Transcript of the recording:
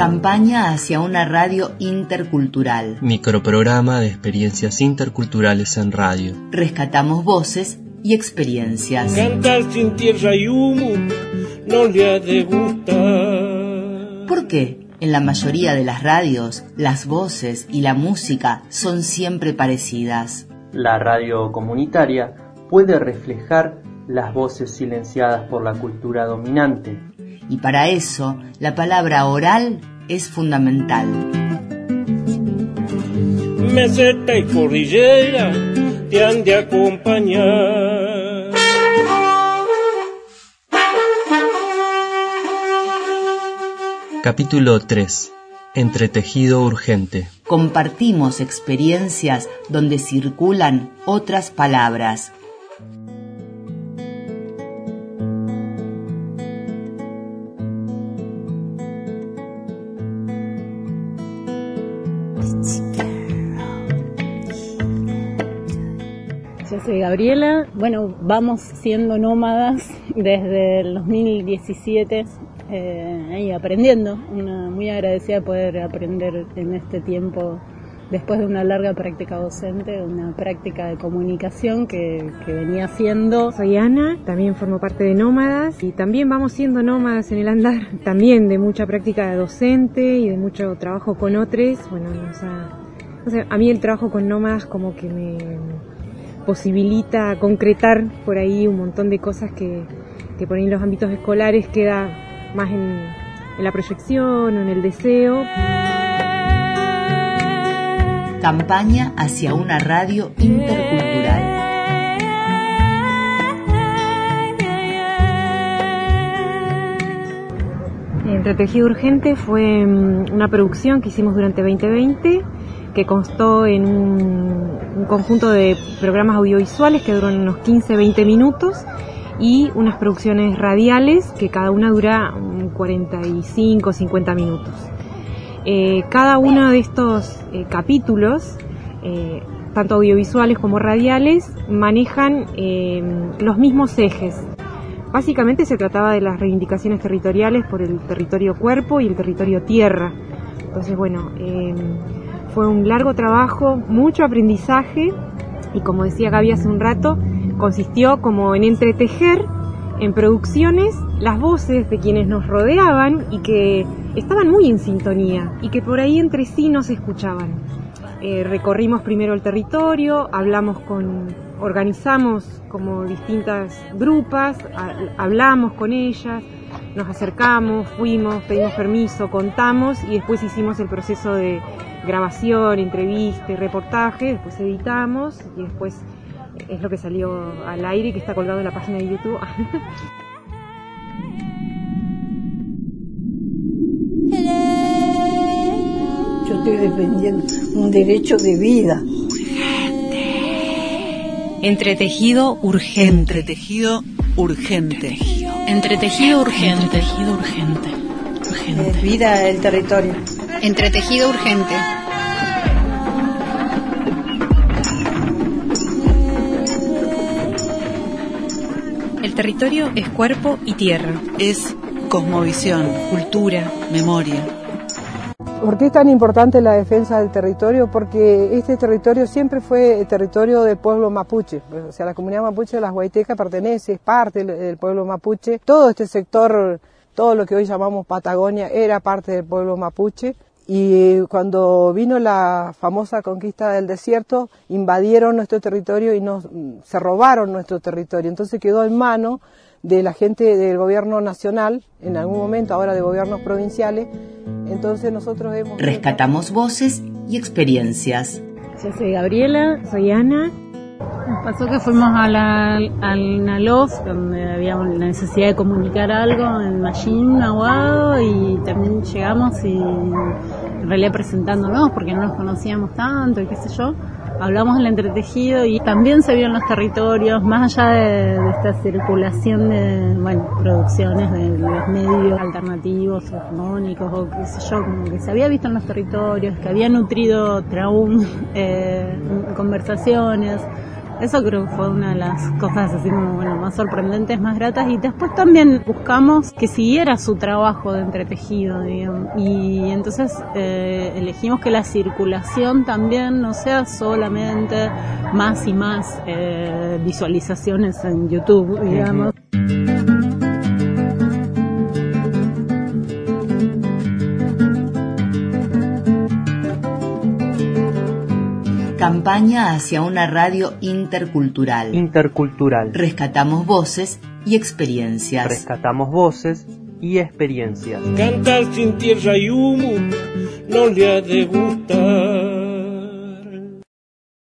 Campaña hacia una radio intercultural. Microprograma de experiencias interculturales en radio. Rescatamos voces y experiencias. Cantar sin tierra y humo no le ha de gustar. ¿Por qué? En la mayoría de las radios, las voces y la música son siempre parecidas. La radio comunitaria puede reflejar las voces silenciadas por la cultura dominante. Y para eso, la palabra oral es fundamental. Meseta y cordillera te han de acompañar. Capítulo 3. Entretejido urgente. Compartimos experiencias donde circulan otras palabras. Yo soy Gabriela. Bueno, vamos siendo nómadas desde el 2017, ahí aprendiendo. Muy agradecida de poder aprender en este tiempo, después de una larga práctica docente, una práctica de comunicación que venía haciendo. Soy Ana, también formo parte de Nómadas y también vamos siendo nómadas en el andar, también de mucha práctica de docente y de mucho trabajo con otros. Bueno, a mí el trabajo con nómadas como que me posibilita concretar por ahí un montón de cosas que por ahí en los ámbitos escolares queda más en la proyección o en el deseo. Campaña hacia una radio intercultural. Entretejido Urgente fue una producción que hicimos durante 2020, que constó en un conjunto de programas audiovisuales que duran unos 15-20 minutos y unas producciones radiales que cada una dura 45-50 minutos. Cada uno de estos capítulos, tanto audiovisuales como radiales, manejan los mismos ejes. Básicamente se trataba de las reivindicaciones territoriales por el territorio cuerpo y el territorio tierra. Entonces, bueno, fue un largo trabajo, mucho aprendizaje y, como decía Gaby hace un rato, consistió como en entretejer en producciones las voces de quienes nos rodeaban y que estaban muy en sintonía y que por ahí entre sí no se escuchaban. Recorrimos primero el territorio, organizamos como distintas grupas, hablamos con ellas, nos acercamos, fuimos, pedimos permiso, contamos y después hicimos el proceso de grabación, entrevista y reportaje, después editamos y después es lo que salió al aire y que está colgado en la página de YouTube. Yo estoy defendiendo un derecho de vida. Entretejido urgente. Entretejido urgente. Entretejido urgente. Entretejido urgente. Es vida del territorio. Entretejido urgente. El territorio es cuerpo y tierra. Es cosmovisión, cultura, memoria. ¿Por qué es tan importante la defensa del territorio? Porque este territorio siempre fue el territorio del pueblo mapuche. O sea, la comunidad mapuche de las Huaytecas pertenece, es parte del pueblo mapuche. Todo este sector, todo lo que hoy llamamos Patagonia, era parte del pueblo mapuche. Y cuando vino la famosa conquista del desierto, invadieron nuestro territorio y se robaron nuestro territorio. Entonces quedó en manos de la gente del gobierno nacional, en algún momento ahora de gobiernos provinciales. Entonces nosotros rescatamos voces y experiencias. Yo soy Gabriela. Soy Ana. Nos pasó que fuimos a la LOF, donde había la necesidad de comunicar algo en Machín, Aguado, y también llegamos y en realidad presentándonos porque no nos conocíamos tanto y qué sé yo. Hablamos del entretejido y también se vio en los territorios, más allá de esta circulación de producciones de los medios alternativos o hegemónicos o qué sé yo, como que se había visto en los territorios, que había nutrido conversaciones Eso creo que fue una de las cosas así como, bueno, más sorprendentes, más gratas. Y después también buscamos que siguiera su trabajo de entretejido, digamos. Y entonces elegimos que la circulación también no sea solamente más y más visualizaciones en YouTube, digamos. Campaña hacia una radio intercultural. Intercultural. Rescatamos voces y experiencias. Rescatamos voces y experiencias. Cantar sin tierra y humo no le ha de gustar.